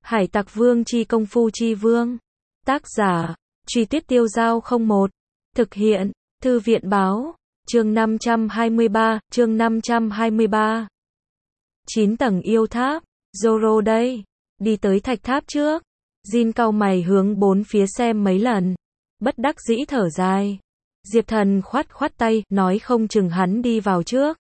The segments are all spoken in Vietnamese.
Hải Tặc Vương chi công phu chi vương. Tác giả, Truy Tuyết Tiêu Dao 01. Thực hiện, Thư viện Báo. Chương 523, chương 523. 9 tầng yêu tháp. Zoro đây. Đi tới thạch tháp trước. Jin cau mày hướng bốn phía xem mấy lần. Bất đắc dĩ thở dài. Diệp Thần khoát khoát tay, nói không chừng hắn đi vào trước.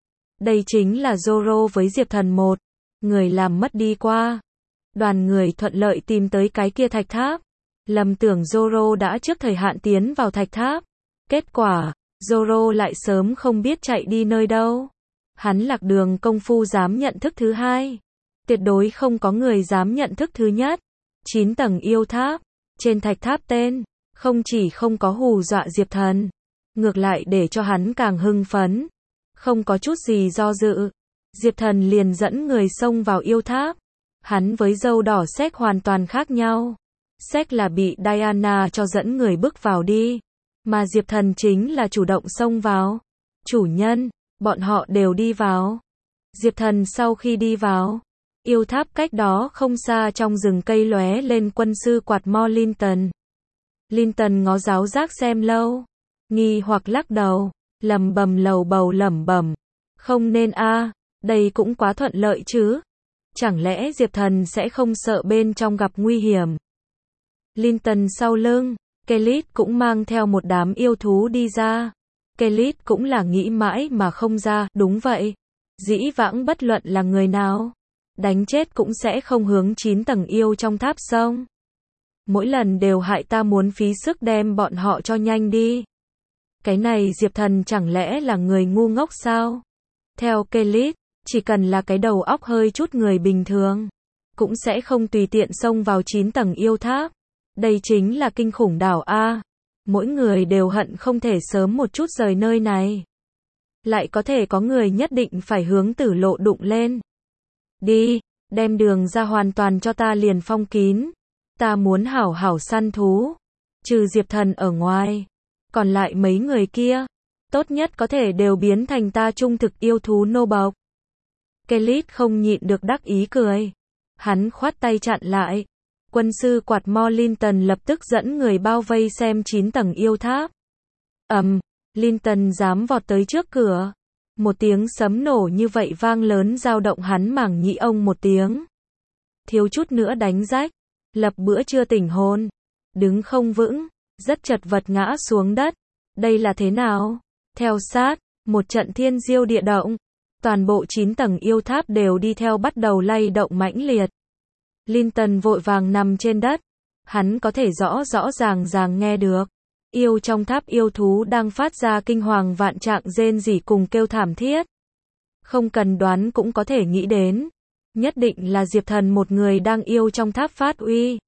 Đây chính là Zoro với Diệp Thần một người làm mất đi qua. Đoàn người thuận lợi tìm tới cái kia thạch tháp. Lầm tưởng Zoro đã trước thời hạn tiến vào thạch tháp. Kết quả, Zoro lại sớm không biết chạy đi nơi đâu. Hắn lạc đường công phu dám nhận thức thứ hai. Tuyệt đối không có người dám nhận thức thứ nhất. 9 tầng yêu tháp. Trên thạch tháp tên, không chỉ không có hù dọa Diệp Thần, ngược lại để cho hắn càng hưng phấn. Không có chút gì do dự. Diệp Thần liền dẫn người xông vào yêu tháp. Hắn với dâu đỏ Sek hoàn toàn khác nhau. Sek là bị Diana cho dẫn người bước vào đi. Mà Diệp Thần chính là chủ động xông vào. Chủ nhân, bọn họ đều đi vào. Diệp Thần sau khi đi vào, yêu tháp cách đó không xa trong rừng cây lóe lên quân sư quạt mo Linton. Linton ngó giáo giác xem lâu, nghi hoặc lắc đầu, lẩm bẩm lầu bầu lẩm bẩm. Không nên a, đây cũng quá thuận lợi chứ. Chẳng lẽ Diệp Thần sẽ không sợ bên trong gặp nguy hiểm? Linton sau lưng, Kelit cũng mang theo một đám yêu thú đi ra. Kelit cũng là nghĩ mãi mà không ra, đúng vậy. Dĩ vãng bất luận là người nào, đánh chết cũng sẽ không hướng 9 tầng yêu trong tháp sông. Mỗi lần đều hại ta muốn phí sức đem bọn họ cho nhanh đi. Cái này Diệp Thần chẳng lẽ là người ngu ngốc sao? Theo Kelit, chỉ cần là cái đầu óc hơi chút người bình thường, cũng sẽ không tùy tiện xông vào 9 tầng yêu tháp. Đây chính là kinh khủng đảo A. Mỗi người đều hận không thể sớm một chút rời nơi này. Lại có thể có người nhất định phải hướng tử lộ đụng lên. Đi, đem đường ra hoàn toàn cho ta liền phong kín. Ta muốn hảo hảo săn thú. Trừ Diệp Thần ở ngoài. Còn lại mấy người kia, tốt nhất có thể đều biến thành ta trung thực yêu thú nô bộc. Kelit không nhịn được đắc ý cười. Hắn khoát tay chặn lại. Quân sư quạt mo Linton lập tức dẫn người bao vây xem 9 tầng yêu tháp. Linton dám vọt tới trước cửa. Một tiếng sấm nổ như vậy vang lớn dao động hắn màng nhĩ ông một tiếng. Thiếu chút nữa đánh rách. Lập bữa chưa tỉnh hồn. Đứng không vững. Rất chật vật ngã xuống đất. Đây là thế nào? Theo sát, một trận thiên diêu địa động. Toàn bộ 9 tầng yêu tháp đều đi theo bắt đầu lay động mãnh liệt. Linton vội vàng nằm trên đất. Hắn có thể rõ ràng nghe được. Yêu trong tháp yêu thú đang phát ra kinh hoàng vạn trạng rên rỉ cùng kêu thảm thiết. Không cần đoán cũng có thể nghĩ đến. Nhất định là Diệp Thần một người đang yêu trong tháp phát uy.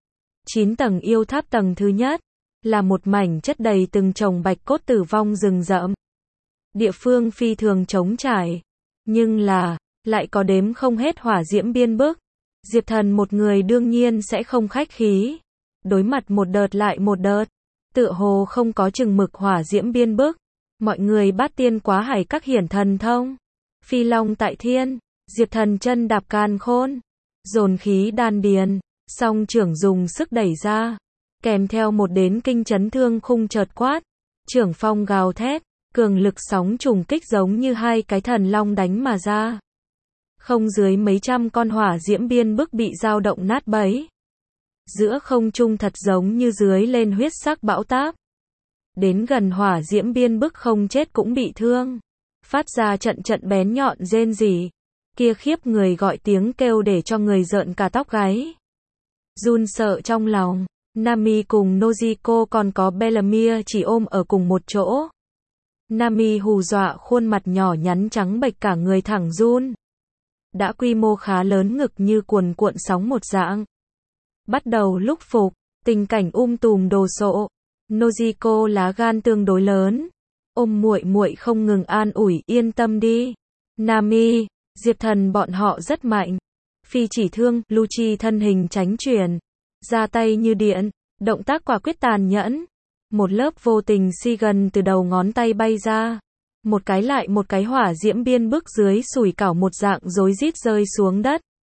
9 tầng yêu tháp tầng thứ nhất, là một mảnh chất đầy từng chồng bạch cốt tử vong rừng rậm. Địa phương phi thường trống trải. Nhưng là, lại có đếm không hết hỏa diễm biên bức. Diệp Thần một người đương nhiên sẽ không khách khí. Đối mặt một đợt lại một đợt. Tựa hồ không có chừng mực hỏa diễm biên bức. Mọi người bát tiên quá hải các hiển thần thông. Phi long tại thiên. Diệp Thần chân đạp càn khôn. Dồn khí đan điền. Song trưởng dùng sức đẩy ra. Kèm theo một đến kinh chấn thương khung chợt quát. Trưởng phong gào thét. Cường lực sóng trùng kích giống như hai cái thần long đánh mà ra. Không dưới mấy trăm con hỏa diễm biên bức bị dao động nát bấy. Giữa không trung thật giống như dưới lên huyết sắc bão táp. Đến gần hỏa diễm biên bức không chết cũng bị thương. Phát ra trận bén nhọn rên rỉ. Kia khiếp người gọi tiếng kêu để cho người rợn cả tóc gáy. Run sợ trong lòng. Nami cùng Nojiko còn có Bellamia chỉ ôm ở cùng một chỗ. Nami hù dọa khuôn mặt nhỏ nhắn trắng bệch cả người thẳng run. Đã quy mô khá lớn ngực như cuồn cuộn sóng một dạng. Bắt đầu lúc phục, tình cảnh tùm đồ sộ. Nojiko lá gan tương đối lớn. Ôm muội muội không ngừng an ủi, yên tâm đi. Nami, Diệp Thần bọn họ rất mạnh. Phi chỉ thương, Lucci thân hình tránh chuyển. Ra tay như điện, động tác quả quyết tàn nhẫn. Một lớp vô tình si gần từ đầu ngón tay bay ra. Một cái lại một cái hỏa diễm biên bức dưới sủi cảo một dạng rối rít rơi xuống đất.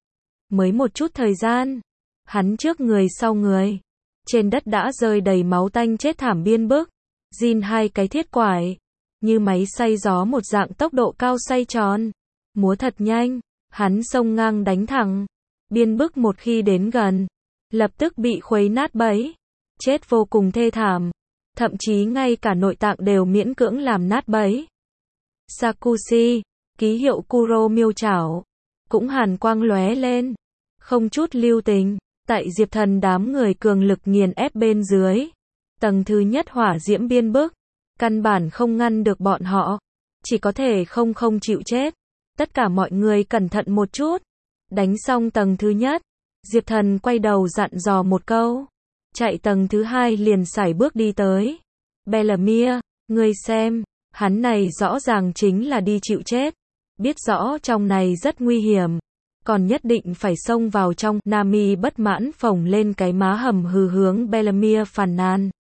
Mới một chút thời gian, hắn trước người sau người. Trên đất đã rơi đầy máu tanh chết thảm biên bức. Jin hai cái thiết quải, như máy xay gió một dạng tốc độ cao xoay tròn. Múa thật nhanh, hắn xông ngang đánh thẳng. Biên bức một khi đến gần, lập tức bị khuấy nát bấy. Chết vô cùng thê thảm. Thậm chí ngay cả nội tạng đều miễn cưỡng làm nát bấy. Sakushi, ký hiệu Kuro miêu chảo, cũng hàn quang lóe lên. Không chút lưu tình, tại Diệp Thần đám người cường lực nghiền ép bên dưới. Tầng thứ nhất hỏa diễm biên bức, căn bản không ngăn được bọn họ. Chỉ có thể không chịu chết. Tất cả mọi người cẩn thận một chút. Đánh xong tầng thứ nhất, Diệp Thần quay đầu dặn dò một câu. Chạy tầng thứ hai liền sải bước đi tới. Bellamia, ngươi xem, hắn này rõ ràng chính là đi chịu chết. Biết rõ trong này rất nguy hiểm, còn nhất định phải xông vào trong. Nami bất mãn phồng lên cái má hầm hừ hướng Bellamia phàn nàn.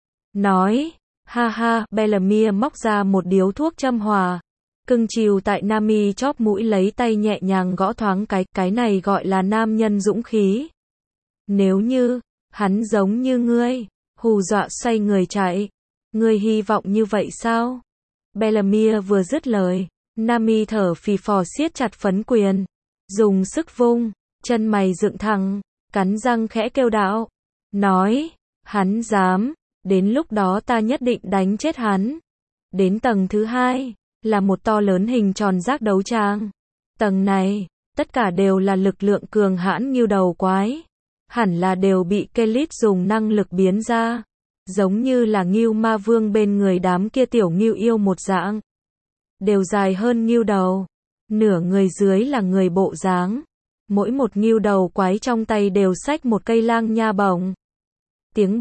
Nói, ha ha, Bellamia móc ra một điếu thuốc châm hòa. Cưng chiều tại Nami chóp mũi lấy tay nhẹ nhàng gõ thoáng cái này gọi là nam nhân dũng khí. Nếu như, hắn giống như ngươi, hù dọa xoay người chạy. Ngươi hy vọng như vậy sao? Bellamia vừa dứt lời, Nami thở phì phò siết chặt phấn quyền, dùng sức vung, chân mày dựng thẳng, cắn răng khẽ kêu đạo. Nói, hắn dám, đến lúc đó ta nhất định đánh chết hắn. Đến tầng thứ hai, là một to lớn hình tròn giác đấu tràng. Tầng này, tất cả đều là lực lượng cường hãn ngưu đầu quái. Hẳn là đều bị Kelit dùng năng lực biến ra. Giống như là ngưu ma vương bên người đám kia tiểu ngưu yêu một dạng. Đều dài hơn ngưu đầu. Nửa người dưới là người bộ dáng. Mỗi một ngưu đầu quái trong tay đều xách một cây lang nha bổng. Tiếng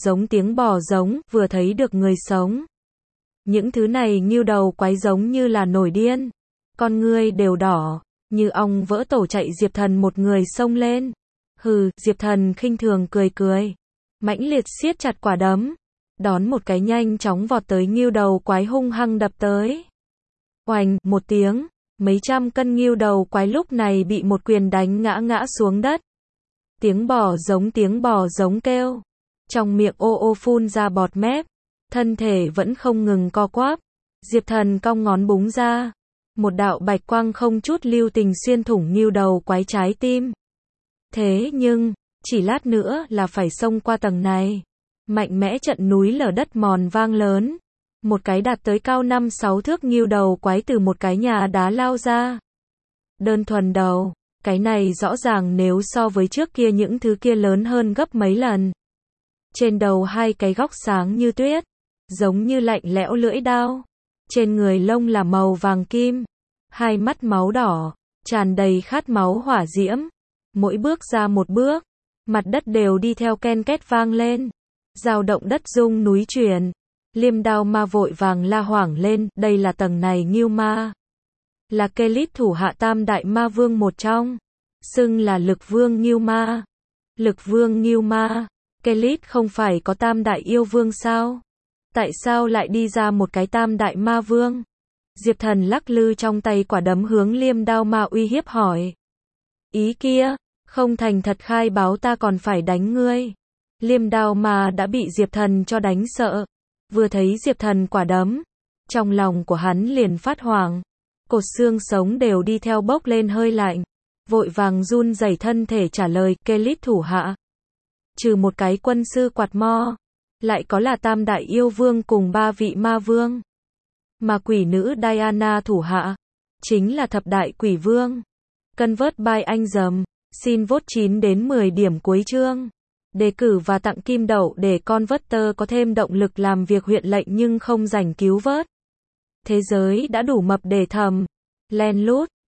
bò giống, vừa thấy được người sống. Những thứ này ngưu đầu quái giống như là nổi điên. Con ngươi đều đỏ, như ong vỡ tổ chạy Diệp Thần một người xông lên. Hừ, Diệp Thần khinh thường cười. Mãnh liệt siết chặt quả đấm. Đón một cái nhanh chóng vọt tới ngưu đầu quái hung hăng đập tới. Oành, một tiếng, mấy trăm cân ngưu đầu quái lúc này bị một quyền đánh ngã xuống đất. Tiếng bò giống kêu. Trong miệng ô phun ra bọt mép. Thân thể vẫn không ngừng co quắp. Diệp Thần cong ngón búng ra. Một đạo bạch quang không chút lưu tình xuyên thủng ngưu đầu quái trái tim. Thế nhưng, chỉ lát nữa là phải xông qua tầng này. Mạnh mẽ trận núi lở đất mòn vang lớn. Một cái đạt tới cao 5-6 thước ngưu đầu quái từ một cái nhà đá lao ra. Đơn thuần đầu, cái này rõ ràng nếu so với trước kia những thứ kia lớn hơn gấp mấy lần. Trên đầu hai cái góc sáng như tuyết, giống như lạnh lẽo lưỡi đao. Trên người lông là màu vàng kim, hai mắt máu đỏ, tràn đầy khát máu hỏa diễm. Mỗi bước ra một bước, mặt đất đều đi theo ken két vang lên. Dao động đất rung núi chuyển. Liêm đao ma vội vàng la hoảng lên, đây là tầng này ngưu ma. Là Kelit thủ hạ tam đại ma vương một trong. Xưng là lực vương ngưu ma. Lực vương ngưu ma. Kelit không phải có tam đại yêu vương sao? Tại sao lại đi ra một cái tam đại ma vương? Diệp Thần lắc lư trong tay quả đấm hướng liêm đao ma uy hiếp hỏi. Ý kia, không thành thật khai báo ta còn phải đánh ngươi. Liêm đao ma đã bị Diệp Thần cho đánh sợ. Vừa thấy Diệp Thần quả đấm, trong lòng của hắn liền phát hoảng. Cột xương sống đều đi theo bốc lên hơi lạnh. Vội vàng run rẩy thân thể trả lời, Kelit thủ hạ. Trừ một cái quân sư quạt mo, lại có là tam đại yêu vương cùng 3 vị ma vương. Mà quỷ nữ Diana thủ hạ, chính là thập đại quỷ vương. Convert by anh dầm, xin vote 9 đến 10 điểm cuối chương. Đề cử và tặng kim đậu để Converter có thêm động lực làm việc huyện lệnh nhưng không rảnh cứu vớt. Thế giới đã đủ mập để thầm. Len lút.